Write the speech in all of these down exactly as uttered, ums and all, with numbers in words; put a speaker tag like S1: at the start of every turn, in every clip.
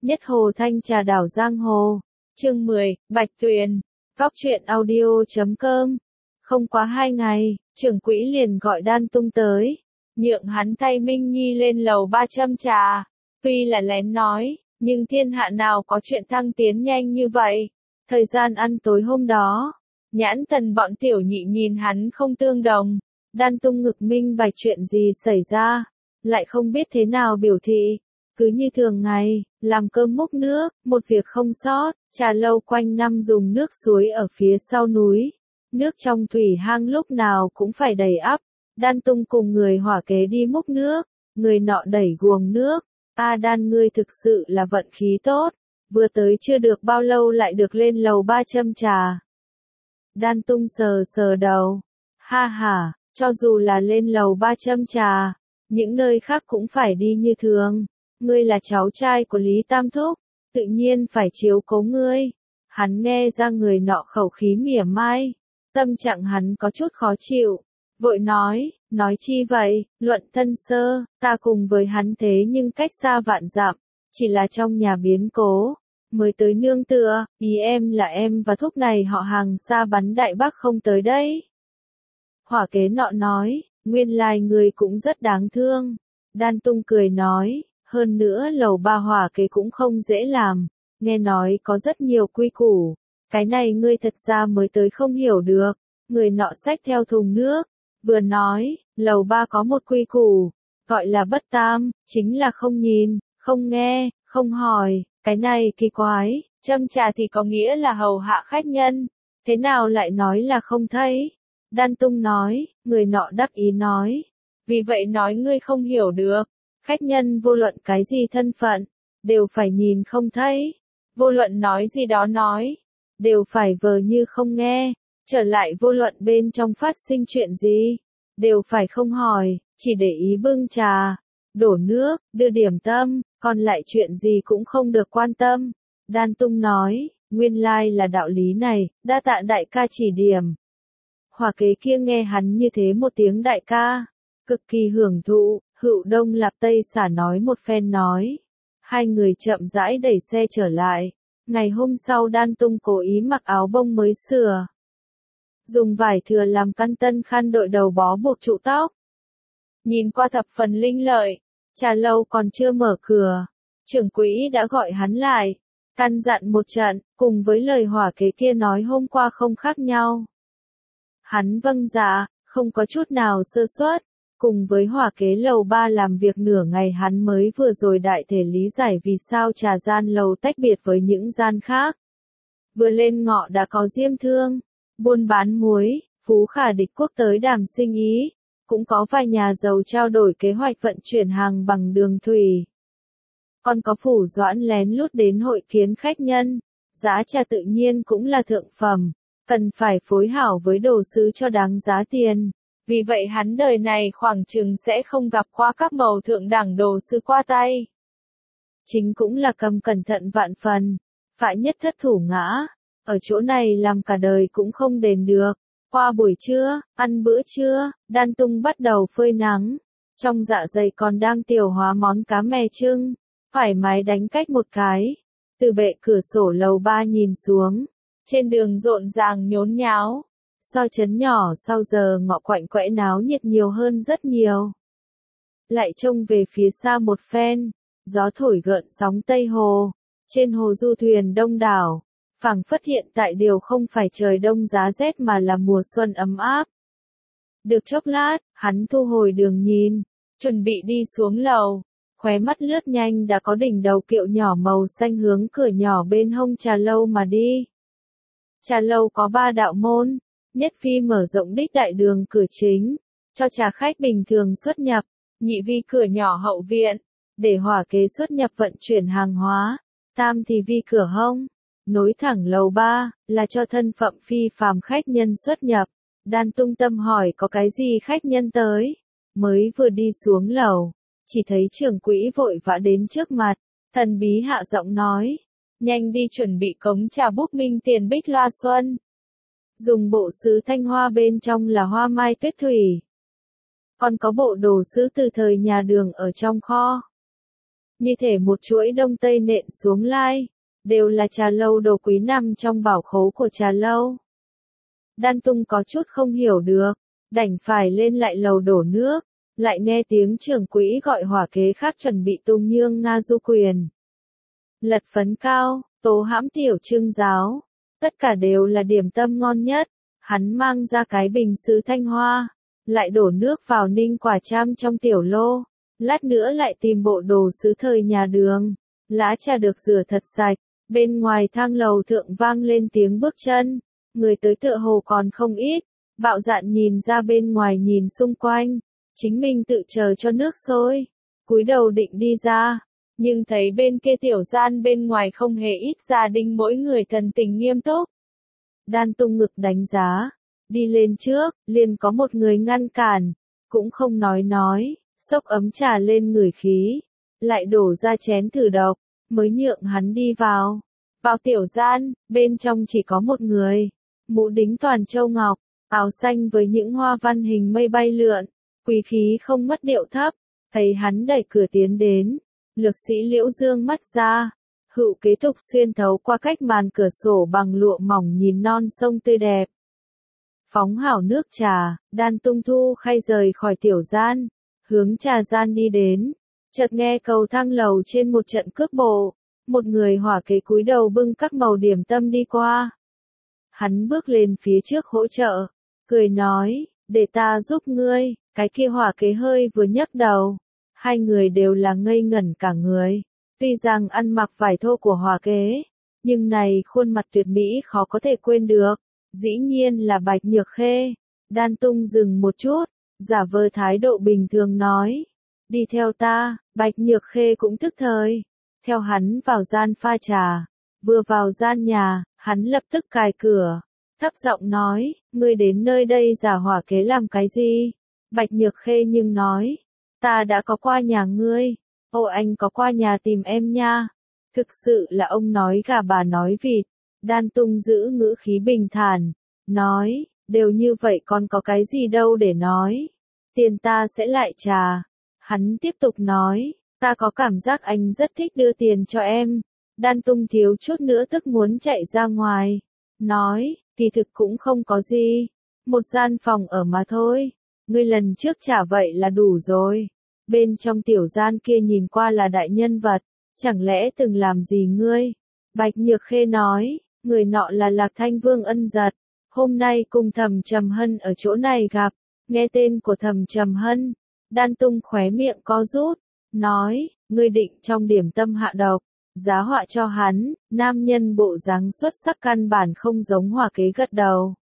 S1: Nhất Hồ Thanh Trà Đảo Giang Hồ. Chương mười, Bạch Tuyền. Góc truyện audio chấm com. Không quá hai ngày, trưởng quỹ liền gọi Đan Tung tới, nhượng hắn thay Minh Nhi lên lầu ba châm trà. Tuy là lén nói, nhưng thiên hạ nào có chuyện thăng tiến nhanh như vậy. Thời gian ăn tối hôm đó, nhãn thần bọn tiểu nhị nhìn hắn không tương đồng. Đan Tung ngực minh bạch chuyện gì xảy ra, lại không biết thế nào biểu thị. Cứ như thường ngày, làm cơm múc nước, một việc không sót, trà lâu quanh năm dùng nước suối ở phía sau núi. Nước trong thủy hang lúc nào cũng phải đầy ắp. Đan Tung cùng người hỏa kế đi múc nước, người nọ đẩy guồng nước. A Đan, ngươi thực sự là vận khí tốt, vừa tới chưa được bao lâu lại được lên lầu ba châm trà. Đan Tung sờ sờ đầu, ha ha, cho dù là lên lầu ba châm trà, những nơi khác cũng phải đi như thường. Ngươi là cháu trai của Lý Tam Thúc, tự nhiên phải chiếu cố ngươi. Hắn nghe ra người nọ khẩu khí mỉa mai, tâm trạng hắn có chút khó chịu, vội nói, nói chi vậy, luận thân sơ, ta cùng với hắn thế nhưng cách xa vạn dặm, chỉ là trong nhà biến cố, mới tới nương tựa, ý em là em và Thúc này họ hàng xa bắn Đại Bắc không tới đây. Hỏa kế nọ nói, nguyên lai người cũng rất đáng thương. Đan Tung cười nói, hơn nữa lầu ba hỏa kế cũng không dễ làm, nghe nói có rất nhiều quy củ, cái này ngươi thật ra mới tới không hiểu được. Người nọ xách theo thùng nước, vừa nói, lầu ba có một quy củ, gọi là bất tam, chính là không nhìn, không nghe, không hỏi. Cái này kỳ quái, châm trà thì có nghĩa là hầu hạ khách nhân, thế nào lại nói là không thấy? Đan Tung nói, người nọ đắc ý nói, vì vậy nói ngươi không hiểu được, khách nhân vô luận cái gì thân phận, đều phải nhìn không thấy, vô luận nói gì đó nói, đều phải vờ như không nghe, trở lại vô luận bên trong phát sinh chuyện gì, đều phải không hỏi, chỉ để ý bưng trà, đổ nước, đưa điểm tâm, còn lại chuyện gì cũng không được quan tâm. Đan Tung nói, nguyên lai là đạo lý này, đa tạ đại ca chỉ điểm. Hỏa kế kia nghe hắn như thế một tiếng đại ca, cực kỳ hưởng thụ. Hữu Đông Lạp Tây xả nói một phen nói. Hai người chậm rãi đẩy xe trở lại. Ngày hôm sau Đan Tung cố ý mặc áo bông mới sửa, dùng vải thừa làm căn tân khăn đội đầu bó buộc trụ tóc. Nhìn qua thập phần linh lợi, trà lâu còn chưa mở cửa, trưởng quỹ đã gọi hắn lại, căn dặn một trận, cùng với lời hỏa kế kia nói hôm qua không khác nhau. Hắn vâng dạ, không có chút nào sơ suất. Cùng với hỏa kế lầu ba làm việc nửa ngày hắn mới vừa rồi đại thể lý giải vì sao trà gian lầu tách biệt với những gian khác. Vừa lên ngọ đã có diêm thương, buôn bán muối, phú khả địch quốc tới đàm sinh ý, cũng có vài nhà giàu trao đổi kế hoạch vận chuyển hàng bằng đường thủy. Còn có phủ doãn lén lút đến hội kiến khách nhân, giá trà tự nhiên cũng là thượng phẩm, cần phải phối hảo với đồ sứ cho đáng giá tiền. Vì vậy hắn đời này khoảng chừng sẽ không gặp qua các màu thượng đẳng đồ sứ qua tay. Chính cũng là cầm cẩn thận vạn phần, phải nhất thất thủ ngã, ở chỗ này làm cả đời cũng không đền được. Qua buổi trưa, ăn bữa trưa, Đan Tung bắt đầu phơi nắng, trong dạ dày còn đang tiêu hóa món cá mè trưng, thoải mái đánh cách một cái, từ bệ cửa sổ lầu ba nhìn xuống, trên đường rộn ràng nhốn nháo. So chấn nhỏ sau giờ ngọ quạnh quẽ náo nhiệt nhiều hơn rất nhiều. Lại trông về phía xa một phen, gió thổi gợn sóng Tây Hồ, trên hồ du thuyền đông đảo, phảng phất hiện tại điều không phải trời đông giá rét mà là mùa xuân ấm áp. Được chốc lát, hắn thu hồi đường nhìn, chuẩn bị đi xuống lầu, khóe mắt lướt nhanh đã có đỉnh đầu kiệu nhỏ màu xanh hướng cửa nhỏ bên hông trà lâu mà đi. Trà lâu có ba đạo môn. Nhất phi mở rộng đích đại đường cửa chính, cho trà khách bình thường xuất nhập, nhị vi cửa nhỏ hậu viện, để hỏa kế xuất nhập vận chuyển hàng hóa, tam thì vi cửa hông, nối thẳng lầu ba, là cho thân phận phi phàm khách nhân xuất nhập. Đan Tung tâm hỏi có cái gì khách nhân tới, mới vừa đi xuống lầu, chỉ thấy trưởng quỹ vội vã đến trước mặt, thần bí hạ giọng nói, nhanh đi chuẩn bị cống trà bút minh tiền bích loa xuân. Dùng bộ sứ thanh hoa bên trong là hoa mai tuyết thủy. Còn có bộ đồ sứ từ thời nhà Đường ở trong kho. như thể một chuỗi đông tây nện xuống lai, đều là trà lâu đồ quý nằm trong bảo khố của trà lâu. Đan Tung có chút không hiểu được, đành phải lên lại lầu đổ nước, lại nghe tiếng trưởng quỹ gọi hỏa kế khác chuẩn bị tung nhương Nga du quyền. Lật phấn cao, tố hãm tiểu trưng giáo, tất cả đều là điểm tâm ngon nhất, hắn mang ra cái bình sứ thanh hoa, lại đổ nước vào ninh quả cham trong tiểu lô, lát nữa lại tìm bộ đồ sứ thời nhà đường, lá trà được rửa thật sạch, bên ngoài thang lầu thượng vang lên tiếng bước chân, người tới tựa hồ còn không ít, bạo dạn nhìn ra bên ngoài nhìn xung quanh, chính mình tự chờ cho nước sôi, cúi đầu định đi ra, nhưng thấy bên kia tiểu gian bên ngoài không hề ít gia đình mỗi người thần tình nghiêm túc. Đan Tung ngực đánh giá, đi lên trước, liền có một người ngăn cản, cũng không nói nói, xốc ấm trà lên người khí, lại đổ ra chén thử độc, mới nhượng hắn đi vào. Vào tiểu gian, bên trong chỉ có một người, mũ đính toàn châu ngọc, áo xanh với những hoa văn hình mây bay lượn, quý khí không mất điệu thấp, thấy hắn đẩy cửa tiến đến, lược sĩ Liễu dương mắt ra, hữu kế tục xuyên thấu qua cách màn cửa sổ bằng lụa mỏng nhìn non sông tươi đẹp. Phóng hảo nước trà, Đan Tung thu khay rời khỏi tiểu gian, hướng trà gian đi đến, chợt nghe cầu thang lầu trên một trận cước bộ, một người hỏa kế cúi đầu bưng các màu điểm tâm đi qua. Hắn bước lên phía trước hỗ trợ, cười nói, để ta giúp ngươi, cái kia hỏa kế hơi vừa nhấc đầu. Hai người đều là ngây ngẩn cả người, tuy rằng ăn mặc vải thô của hỏa kế, nhưng này khuôn mặt tuyệt mỹ khó có thể quên được, dĩ nhiên là Bạch Nhược Khê. Đan Tung dừng một chút, giả vờ thái độ bình thường nói, đi theo ta. Bạch Nhược Khê cũng thức thời, theo hắn vào gian pha trà, vừa vào gian nhà, hắn lập tức cài cửa, thấp giọng nói, ngươi đến nơi đây giả hỏa kế làm cái gì? Bạch Nhược Khê nhưng nói, ta đã có qua nhà ngươi, ô anh có qua nhà tìm em nha. Thực sự là ông nói gà bà nói vịt. Đan Tung giữ ngữ khí bình thản, nói, đều như vậy còn có cái gì đâu để nói, tiền ta sẽ lại trả. Hắn tiếp tục nói, ta có cảm giác anh rất thích đưa tiền cho em. Đan Tung thiếu chút nữa tức muốn chạy ra ngoài, nói, kỳ thực cũng không có gì, một gian phòng ở mà thôi, ngươi lần trước trả vậy là đủ rồi. Bên trong tiểu gian kia nhìn qua là đại nhân vật, chẳng lẽ từng làm gì ngươi? Bạch Nhược Khê nói, người nọ là Lạc Thanh Vương Ân Giật, hôm nay cùng Thẩm Trầm Hân ở chỗ này gặp, nghe tên của Thẩm Trầm Hân, Đan Tung khóe miệng co rút, nói, ngươi định trong điểm tâm hạ độc, giá họa cho hắn. Nam nhân bộ dáng xuất sắc căn bản không giống hỏa kế gật đầu.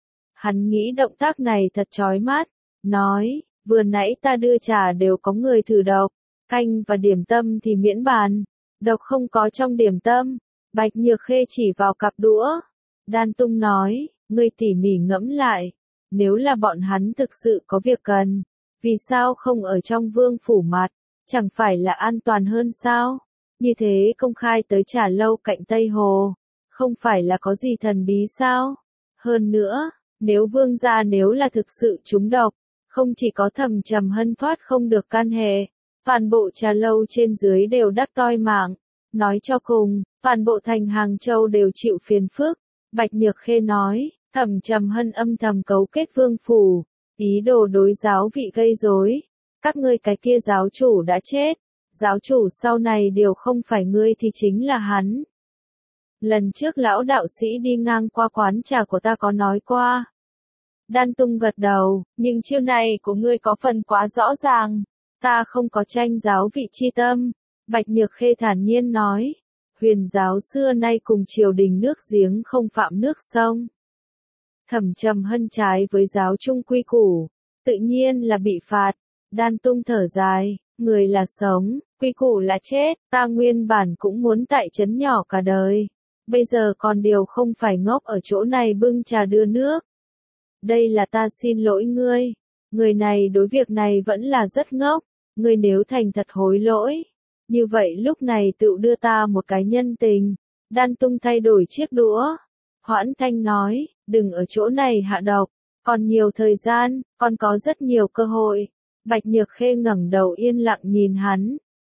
S1: Hắn nghĩ động tác này thật chói mắt, nói, vừa nãy ta đưa trà đều có người thử độc, canh và điểm tâm thì miễn bàn, độc không có trong điểm tâm. Bạch Nhược Khê chỉ vào cặp đũa. Đan Tung nói, ngươi tỉ mỉ ngẫm lại, nếu là bọn hắn thực sự có việc cần, vì sao không ở trong vương phủ mặt, chẳng phải là an toàn hơn sao? Như thế công khai tới trà lâu cạnh Tây Hồ, không phải là có gì thần bí sao? Hơn nữa, nếu vương gia nếu là thực sự trúng độc, không chỉ có Thẩm Trầm Hân thoát không được can hệ, toàn bộ trà lâu trên dưới đều đắc toi mạng. Nói cho cùng, toàn bộ thành Hàng Châu đều chịu phiền phức. Bạch Nhược Khê nói, Thẩm Trầm Hân âm thầm cấu kết vương phủ, ý đồ đối giáo vị gây rối. Các ngươi cái kia giáo chủ đã chết, giáo chủ sau này đều không phải ngươi thì chính là hắn. Lần trước lão đạo sĩ đi ngang qua quán trà của ta có nói qua. Đan Tung gật đầu, nhưng chiêu này của ngươi có phần quá rõ ràng, ta không có tranh giáo vị chi tâm. Bạch Nhược Khê thản nhiên nói, huyền giáo xưa nay cùng triều đình nước giếng không phạm nước sông. Thẩm Trầm Hân trái với giáo trung quy củ, tự nhiên là bị phạt. Đan Tung thở dài, người là sống, quy củ là chết, ta nguyên bản cũng muốn tại trấn nhỏ cả đời. Bây giờ còn điều không phải ngốc ở chỗ này bưng trà đưa nước. Đây là ta xin lỗi ngươi, người này đối việc này vẫn là rất ngốc, ngươi nếu thành thật hối lỗi. Như vậy lúc này tự đưa ta một cái nhân tình. Đan Tung thay đổi chiếc đũa. Hoãn Thanh nói, đừng ở chỗ này hạ độc, còn nhiều thời gian, còn có rất nhiều cơ hội. Bạch Nhược Khê ngẩng đầu yên lặng nhìn hắn,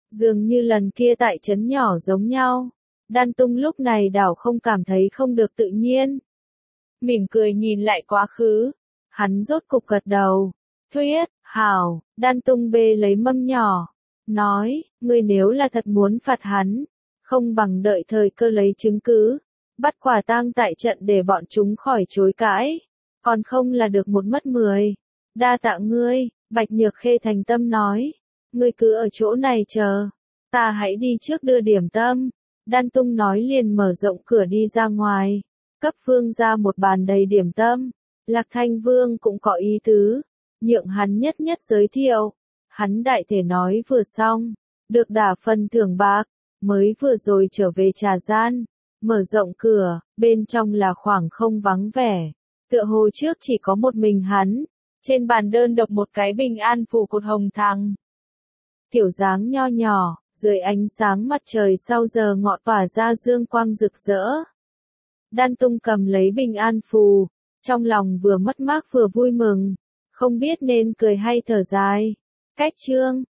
S1: Dường như lần kia tại trấn nhỏ giống nhau. Đan Tung lúc này đảo không cảm thấy không được tự nhiên. Mỉm cười nhìn lại quá khứ. Hắn rốt cục gật đầu. Thuyết, hảo, Đan Tung bê lấy mâm nhỏ. Nói, ngươi nếu là thật muốn phạt hắn, không bằng đợi thời cơ lấy chứng cứ. Bắt quả tang tại trận để bọn chúng khỏi chối cãi. Còn không là được một mất mười. Đa tạ ngươi, Bạch Nhược Khê thành tâm nói. Ngươi cứ ở chỗ này chờ. Ta hãy đi trước đưa điểm tâm. Đan Tung nói liền mở rộng cửa đi ra ngoài. Cấp vương ra một bàn đầy điểm tâm. Lạc Thanh Vương cũng có ý tứ. Nhượng hắn nhất nhất giới thiệu. Hắn đại thể nói vừa xong. Được đả phần thưởng bạc. Mới vừa rồi trở về trà gian. Mở rộng cửa, bên trong là khoảng không vắng vẻ. Tựa hồ trước chỉ có một mình hắn. Trên bàn đơn độc một cái bình an phù cột hồng thăng. Tiểu dáng nho nhỏ, dưới ánh sáng mặt trời sau giờ ngọ tỏa ra dương quang rực rỡ. Đan Tung cầm lấy bình an phù, trong lòng vừa mất mát vừa vui mừng, không biết nên cười hay thở dài. Cách chương